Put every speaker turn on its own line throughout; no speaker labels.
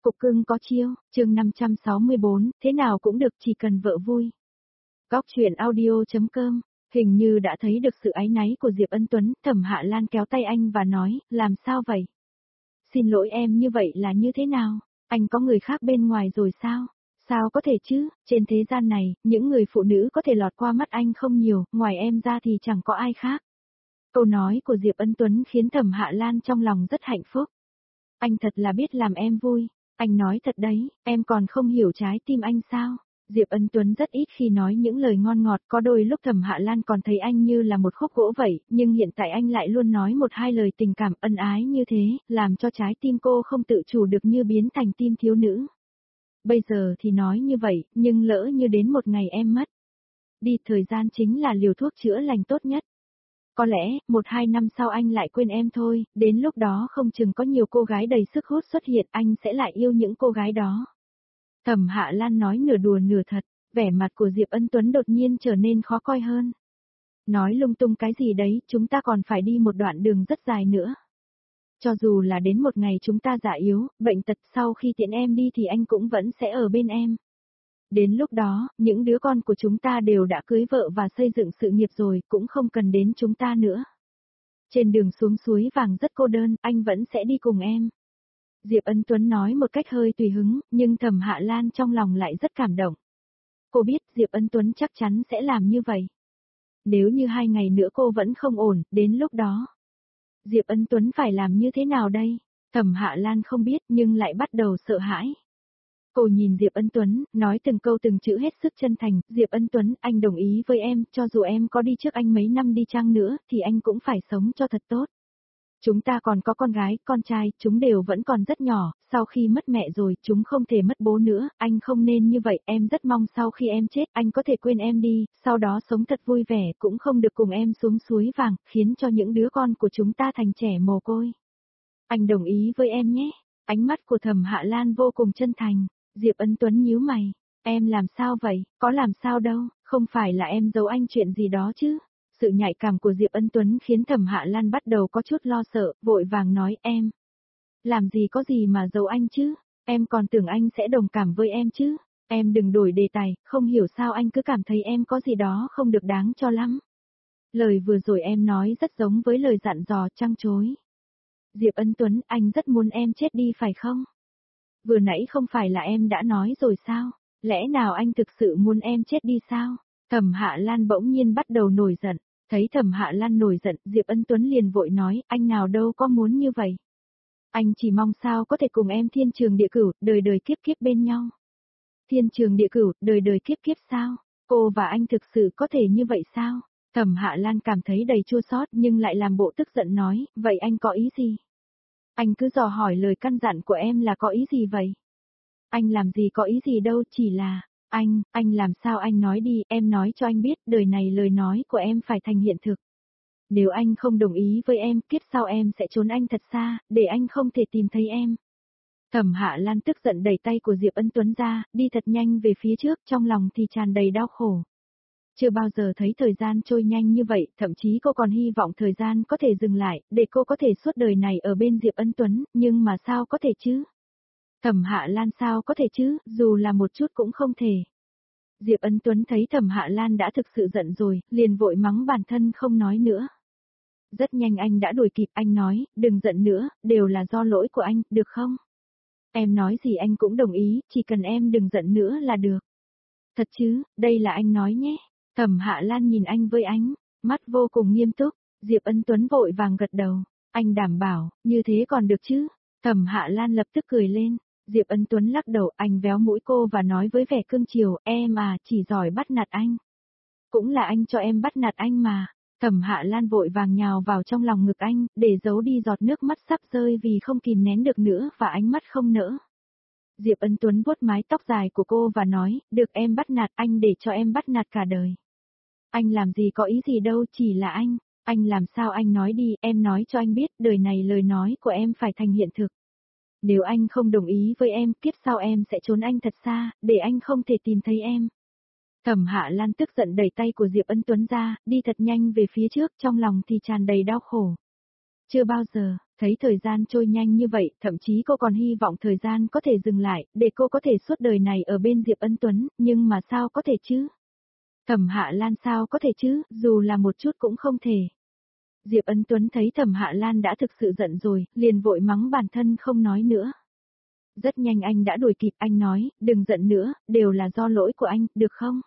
Cục cưng có chiêu, chương 564, thế nào cũng được chỉ cần vợ vui. Góc chuyện audio.com, hình như đã thấy được sự áy náy của Diệp Ân Tuấn, Thẩm Hạ Lan kéo tay anh và nói, làm sao vậy? Xin lỗi em, như vậy là như thế nào? Anh có người khác bên ngoài rồi sao? Sao có thể chứ, trên thế gian này, những người phụ nữ có thể lọt qua mắt anh không nhiều, ngoài em ra thì chẳng có ai khác. Câu nói của Diệp Ân Tuấn khiến Thẩm Hạ Lan trong lòng rất hạnh phúc. Anh thật là biết làm em vui. Anh nói thật đấy, em còn không hiểu trái tim anh sao? Diệp Ân Tuấn rất ít khi nói những lời ngon ngọt, có đôi lúc Thẩm Hạ Lan còn thấy anh như là một khúc gỗ vậy, nhưng hiện tại anh lại luôn nói một hai lời tình cảm ân ái như thế, làm cho trái tim cô không tự chủ được như biến thành tim thiếu nữ. Bây giờ thì nói như vậy, nhưng lỡ như đến một ngày em mất đi, thời gian chính là liều thuốc chữa lành tốt nhất. Có lẽ, 1-2 năm sau anh lại quên em thôi, đến lúc đó không chừng có nhiều cô gái đầy sức hút xuất hiện, anh sẽ lại yêu những cô gái đó. Thẩm Hạ Lan nói nửa đùa nửa thật, vẻ mặt của Diệp Ân Tuấn đột nhiên trở nên khó coi hơn. Nói lung tung cái gì đấy, chúng ta còn phải đi một đoạn đường rất dài nữa. Cho dù là đến một ngày chúng ta già yếu, bệnh tật, sau khi tiễn em đi thì anh cũng vẫn sẽ ở bên em. Đến lúc đó, những đứa con của chúng ta đều đã cưới vợ và xây dựng sự nghiệp rồi, cũng không cần đến chúng ta nữa. Trên đường xuống suối vàng rất cô đơn, anh vẫn sẽ đi cùng em. Diệp Ân Tuấn nói một cách hơi tùy hứng, nhưng Thẩm Hạ Lan trong lòng lại rất cảm động. Cô biết Diệp Ân Tuấn chắc chắn sẽ làm như vậy. Nếu như 2 ngày nữa cô vẫn không ổn, đến lúc đó Diệp Ân Tuấn phải làm như thế nào đây? Thẩm Hạ Lan không biết nhưng lại bắt đầu sợ hãi. Cô nhìn Diệp Ân Tuấn, nói từng câu từng chữ hết sức chân thành, Diệp Ân Tuấn, anh đồng ý với em, cho dù em có đi trước anh mấy năm đi chăng nữa, thì anh cũng phải sống cho thật tốt. Chúng ta còn có con gái, con trai, chúng đều vẫn còn rất nhỏ, sau khi mất mẹ rồi, chúng không thể mất bố nữa, anh không nên như vậy, em rất mong sau khi em chết, anh có thể quên em đi, sau đó sống thật vui vẻ, cũng không được cùng em xuống suối vàng, khiến cho những đứa con của chúng ta thành trẻ mồ côi. Anh đồng ý với em nhé. Ánh mắt của Thẩm Hạ Lan vô cùng chân thành. Diệp Ân Tuấn nhíu mày, em làm sao vậy, có làm sao đâu, không phải là em giấu anh chuyện gì đó chứ. Sự nhạy cảm của Diệp Ân Tuấn khiến Thẩm Hạ Lan bắt đầu có chút lo sợ, vội vàng nói em. Làm gì có gì mà giấu anh chứ, em còn tưởng anh sẽ đồng cảm với em chứ. Em đừng đổi đề tài, không hiểu sao anh cứ cảm thấy em có gì đó không được đáng cho lắm. Lời vừa rồi em nói rất giống với lời dặn dò trăng trối. Diệp Ân Tuấn, anh rất muốn em chết đi phải không? Vừa nãy không phải là em đã nói rồi sao? Lẽ nào anh thực sự muốn em chết đi sao? Thẩm Hạ Lan bỗng nhiên bắt đầu nổi giận. Thấy Thẩm Hạ Lan nổi giận, Diệp Ân Tuấn liền vội nói, anh nào đâu có muốn như vậy. Anh chỉ mong sao có thể cùng em thiên trường địa cửu, đời đời kiếp kiếp bên nhau. Thiên trường địa cửu, đời đời kiếp kiếp sao? Cô và anh thực sự có thể như vậy sao? Thẩm Hạ Lan cảm thấy đầy chua xót nhưng lại làm bộ tức giận nói, vậy anh có ý gì? Anh cứ dò hỏi lời căn dặn của em là có ý gì vậy? Anh làm gì có ý gì đâu, chỉ là, anh làm sao anh nói đi, em nói cho anh biết, đời này lời nói của em phải thành hiện thực. Nếu anh không đồng ý với em, kiếp sau em sẽ trốn anh thật xa, để anh không thể tìm thấy em. Thẩm Hạ Lan tức giận đẩy tay của Diệp Ân Tuấn ra, đi thật nhanh về phía trước, trong lòng thì tràn đầy đau khổ. Chưa bao giờ thấy thời gian trôi nhanh như vậy, thậm chí cô còn hy vọng thời gian có thể dừng lại, để cô có thể suốt đời này ở bên Diệp Ân Tuấn, nhưng mà sao có thể chứ? Thẩm Hạ Lan sao có thể chứ, dù là một chút cũng không thể. Diệp Ân Tuấn thấy Thẩm Hạ Lan đã thực sự giận rồi, liền vội mắng bản thân không nói nữa. Rất nhanh anh đã đuổi kịp, anh nói, đừng giận nữa, đều là do lỗi của anh, được không? Em nói gì anh cũng đồng ý, chỉ cần em đừng giận nữa là được. Thật chứ, đây là anh nói nhé. Thẩm Hạ Lan nhìn anh với ánh mắt vô cùng nghiêm túc, Diệp Ân Tuấn vội vàng gật đầu, anh đảm bảo, như thế còn được chứ. Thẩm Hạ Lan lập tức cười lên, Diệp Ân Tuấn lắc đầu, anh véo mũi cô và nói với vẻ cương chiều, em à, chỉ giỏi bắt nạt anh. Cũng là anh cho em bắt nạt anh mà. Thẩm Hạ Lan vội vàng nhào vào trong lòng ngực anh, để giấu đi giọt nước mắt sắp rơi vì không kìm nén được nữa và ánh mắt không nỡ. Diệp Ân Tuấn vuốt mái tóc dài của cô và nói, được em bắt nạt anh để cho em bắt nạt cả đời. Anh làm gì có ý gì đâu, chỉ là anh làm sao anh nói đi, em nói cho anh biết, đời này lời nói của em phải thành hiện thực. Nếu anh không đồng ý với em, kiếp sau em sẽ trốn anh thật xa, để anh không thể tìm thấy em. Thẩm Hạ Lan tức giận đẩy tay của Diệp Ân Tuấn ra, đi thật nhanh về phía trước, trong lòng thì tràn đầy đau khổ. Chưa bao giờ, thấy thời gian trôi nhanh như vậy, thậm chí cô còn hy vọng thời gian có thể dừng lại, để cô có thể suốt đời này ở bên Diệp Ân Tuấn, nhưng mà sao có thể chứ? Thẩm Hạ Lan sao có thể chứ, dù là một chút cũng không thể. Diệp Ân Tuấn thấy Thẩm Hạ Lan đã thực sự giận rồi, liền vội mắng bản thân không nói nữa. Rất nhanh anh đã đuổi kịp, anh nói, đừng giận nữa, đều là do lỗi của anh, được không?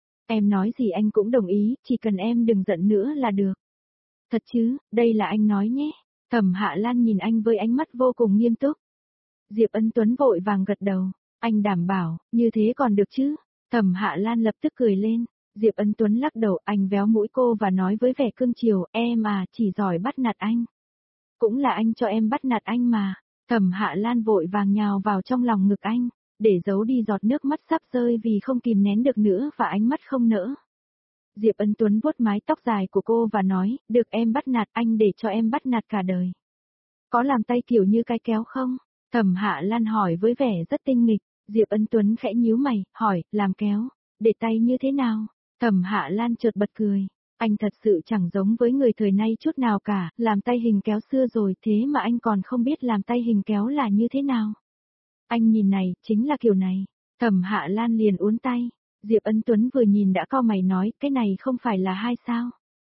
Em nói gì anh cũng đồng ý, chỉ cần em đừng giận nữa là được. Thật chứ, đây là anh nói nhé. Thẩm Hạ Lan nhìn anh với ánh mắt vô cùng nghiêm túc. Diệp Ân Tuấn vội vàng gật đầu, anh đảm bảo, như thế còn được chứ? Thẩm Hạ Lan lập tức cười lên. Diệp Ân Tuấn lắc đầu, anh véo mũi cô và nói với vẻ cương chiều, em à, chỉ giỏi bắt nạt anh. Cũng là anh cho em bắt nạt anh mà. Thẩm Hạ Lan vội vàng nhào vào trong lòng ngực anh, để giấu đi giọt nước mắt sắp rơi vì không kìm nén được nữa và ánh mắt không nỡ. Diệp Ân Tuấn vuốt mái tóc dài của cô và nói, được em bắt nạt anh để cho em bắt nạt cả đời. Có làm tay kiểu như cái kéo không? Thẩm Hạ Lan hỏi với vẻ rất tinh nghịch. Diệp Ân Tuấn khẽ nhíu mày, hỏi, làm kéo, để tay như thế nào? Thẩm Hạ Lan chợt bật cười. Anh thật sự chẳng giống với người thời nay chút nào cả, làm tay hình kéo xưa rồi thế mà anh còn không biết làm tay hình kéo là như thế nào. Anh nhìn này, chính là kiểu này. Thẩm Hạ Lan liền uốn tay. Diệp Ân Tuấn vừa nhìn đã cau mày nói, cái này không phải là hai sao?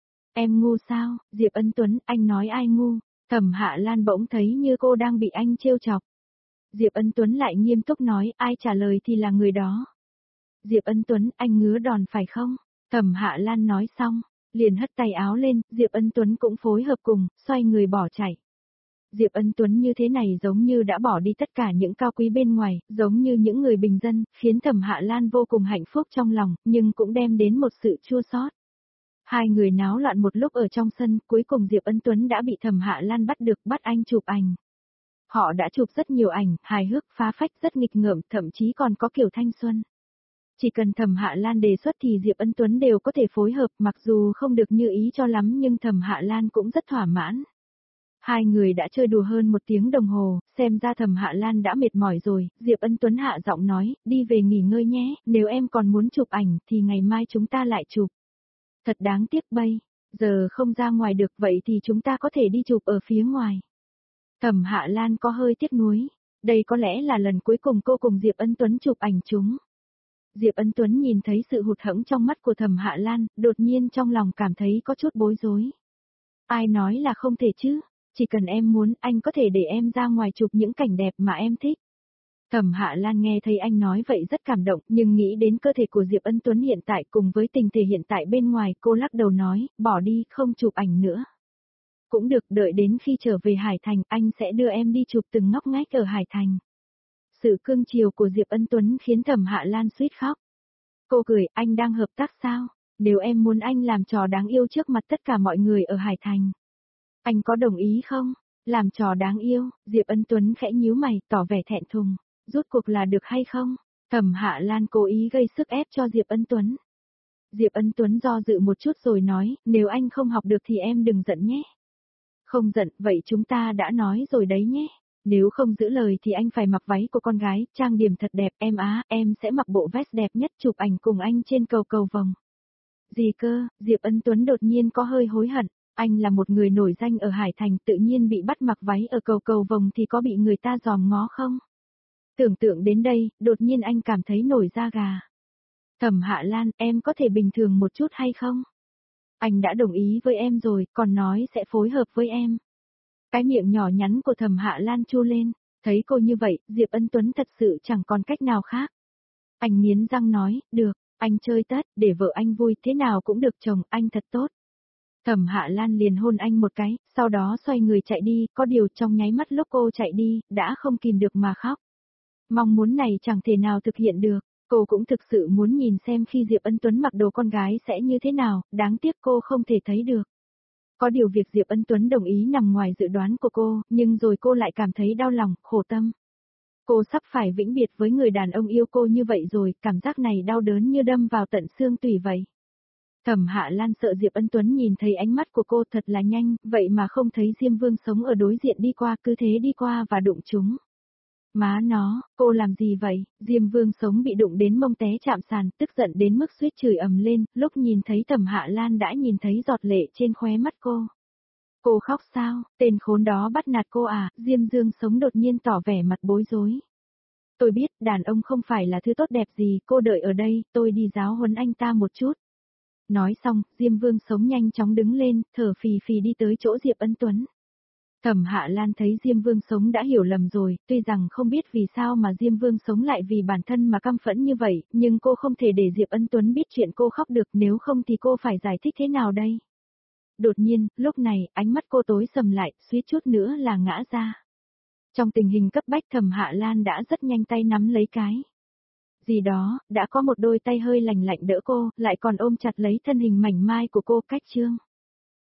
Em ngu sao? Diệp Ân Tuấn, anh nói ai ngu? Thẩm Hạ Lan bỗng thấy như cô đang bị anh trêu chọc. Diệp Ân Tuấn lại nghiêm túc nói, ai trả lời thì là người đó. Diệp Ân Tuấn, anh ngứa đòn phải không? Thẩm Hạ Lan nói xong, liền hất tay áo lên, Diệp Ân Tuấn cũng phối hợp cùng, xoay người bỏ chạy. Diệp Ân Tuấn như thế này giống như đã bỏ đi tất cả những cao quý bên ngoài, giống như những người bình dân, khiến Thẩm Hạ Lan vô cùng hạnh phúc trong lòng, nhưng cũng đem đến một sự chua xót. Hai người náo loạn một lúc ở trong sân, cuối cùng Diệp Ân Tuấn đã bị Thẩm Hạ Lan bắt được, bắt anh chụp ảnh. Họ đã chụp rất nhiều ảnh, hài hước, phá phách, rất nghịch ngợm, thậm chí còn có kiểu thanh xuân. Chỉ cần Thẩm Hạ Lan đề xuất thì Diệp Ân Tuấn đều có thể phối hợp, mặc dù không được như ý cho lắm nhưng Thẩm Hạ Lan cũng rất thỏa mãn. Hai người đã chơi đùa hơn 1 tiếng đồng hồ, xem ra Thẩm Hạ Lan đã mệt mỏi rồi, Diệp Ân Tuấn hạ giọng nói, đi về nghỉ ngơi nhé, nếu em còn muốn chụp ảnh thì ngày mai chúng ta lại chụp. Thật đáng tiếc bây, giờ không ra ngoài được vậy thì chúng ta có thể đi chụp ở phía ngoài. Thẩm Hạ Lan có hơi tiếc nuối, đây có lẽ là lần cuối cùng cô cùng Diệp Ân Tuấn chụp ảnh chúng. Diệp Ân Tuấn nhìn thấy sự hụt hẫng trong mắt của Thẩm Hạ Lan, đột nhiên trong lòng cảm thấy có chút bối rối. Ai nói là không thể chứ, chỉ cần em muốn anh có thể để em ra ngoài chụp những cảnh đẹp mà em thích. Thẩm Hạ Lan nghe thấy anh nói vậy rất cảm động, nhưng nghĩ đến cơ thể của Diệp Ân Tuấn hiện tại cùng với tình thể hiện tại bên ngoài, cô lắc đầu nói, bỏ đi, không chụp ảnh nữa. Cũng được, đợi đến khi trở về Hải Thành, anh sẽ đưa em đi chụp từng ngóc ngách ở Hải Thành. Sự cương chiều của Diệp Ân Tuấn khiến Thẩm Hạ Lan suýt khóc. Cô cười, anh đang hợp tác sao? Nếu em muốn anh làm trò đáng yêu trước mặt tất cả mọi người ở Hải Thành, anh có đồng ý không? Làm trò đáng yêu, Diệp Ân Tuấn khẽ nhíu mày, tỏ vẻ thẹn thùng. Rút cuộc là được hay không? Thẩm Hạ Lan cố ý gây sức ép cho Diệp Ân Tuấn. Diệp Ân Tuấn do dự một chút rồi nói, nếu anh không học được thì em đừng giận nhé. Không giận, vậy chúng ta đã nói rồi đấy nhé. Nếu không giữ lời thì anh phải mặc váy của con gái, trang điểm thật đẹp, em á, em sẽ mặc bộ vest đẹp nhất chụp ảnh cùng anh trên cầu cầu vồng. Gì cơ, Diệp Ân Tuấn đột nhiên có hơi hối hận, anh là một người nổi danh ở Hải Thành tự nhiên bị bắt mặc váy ở cầu cầu vồng thì có bị người ta dòm ngó không? Tưởng tượng đến đây, đột nhiên anh cảm thấy nổi da gà. Thẩm Hạ Lan, em có thể bình thường một chút hay không? Anh đã đồng ý với em rồi, còn nói sẽ phối hợp với em. Cái miệng nhỏ nhắn của Thẩm Hạ Lan chu lên, thấy cô như vậy, Diệp Ân Tuấn thật sự chẳng còn cách nào khác. Anh nghiến răng nói, được, anh chơi tất, để vợ anh vui, thế nào cũng được chồng, anh thật tốt. Thẩm Hạ Lan liền hôn anh một cái, sau đó xoay người chạy đi, có điều trong nháy mắt lúc cô chạy đi, đã không kìm được mà khóc. Mong muốn này chẳng thể nào thực hiện được, cô cũng thực sự muốn nhìn xem khi Diệp Ân Tuấn mặc đồ con gái sẽ như thế nào, đáng tiếc cô không thể thấy được. Có điều việc Diệp Ân Tuấn đồng ý nằm ngoài dự đoán của cô, nhưng rồi cô lại cảm thấy đau lòng, khổ tâm. Cô sắp phải vĩnh biệt với người đàn ông yêu cô như vậy rồi, cảm giác này đau đớn như đâm vào tận xương tủy vậy. Thẩm Hạ Lan sợ Diệp Ân Tuấn nhìn thấy ánh mắt của cô thật là nhanh, vậy mà không thấy Diêm Vương Sống ở đối diện đi qua, cứ thế đi qua và đụng chúng. Má nó, cô làm gì vậy? Diêm Vương Sống bị đụng đến mông té chạm sàn, tức giận đến mức suýt chửi ầm lên, lúc nhìn thấy Thẩm Hạ Lan đã nhìn thấy giọt lệ trên khóe mắt cô. Cô khóc sao, tên khốn đó bắt nạt cô à, Diêm Dương Sống đột nhiên tỏ vẻ mặt bối rối. Tôi biết, đàn ông không phải là thứ tốt đẹp gì, cô đợi ở đây, tôi đi giáo huấn anh ta một chút. Nói xong, Diêm Vương Sống nhanh chóng đứng lên, thở phì phì đi tới chỗ Diệp Ân Tuấn. Thẩm Hạ Lan thấy Diêm Vương Sống đã hiểu lầm rồi, tuy rằng không biết vì sao mà Diêm Vương Sống lại vì bản thân mà căm phẫn như vậy, nhưng cô không thể để Diệp Ân Tuấn biết chuyện cô khóc được, nếu không thì cô phải giải thích thế nào đây? Đột nhiên, lúc này, ánh mắt cô tối sầm lại, suýt chút nữa là ngã ra. Trong tình hình cấp bách Thẩm Hạ Lan đã rất nhanh tay nắm lấy cái gì đó, đã có một đôi tay hơi lành lạnh đỡ cô, lại còn ôm chặt lấy thân hình mảnh mai của cô. Cách chương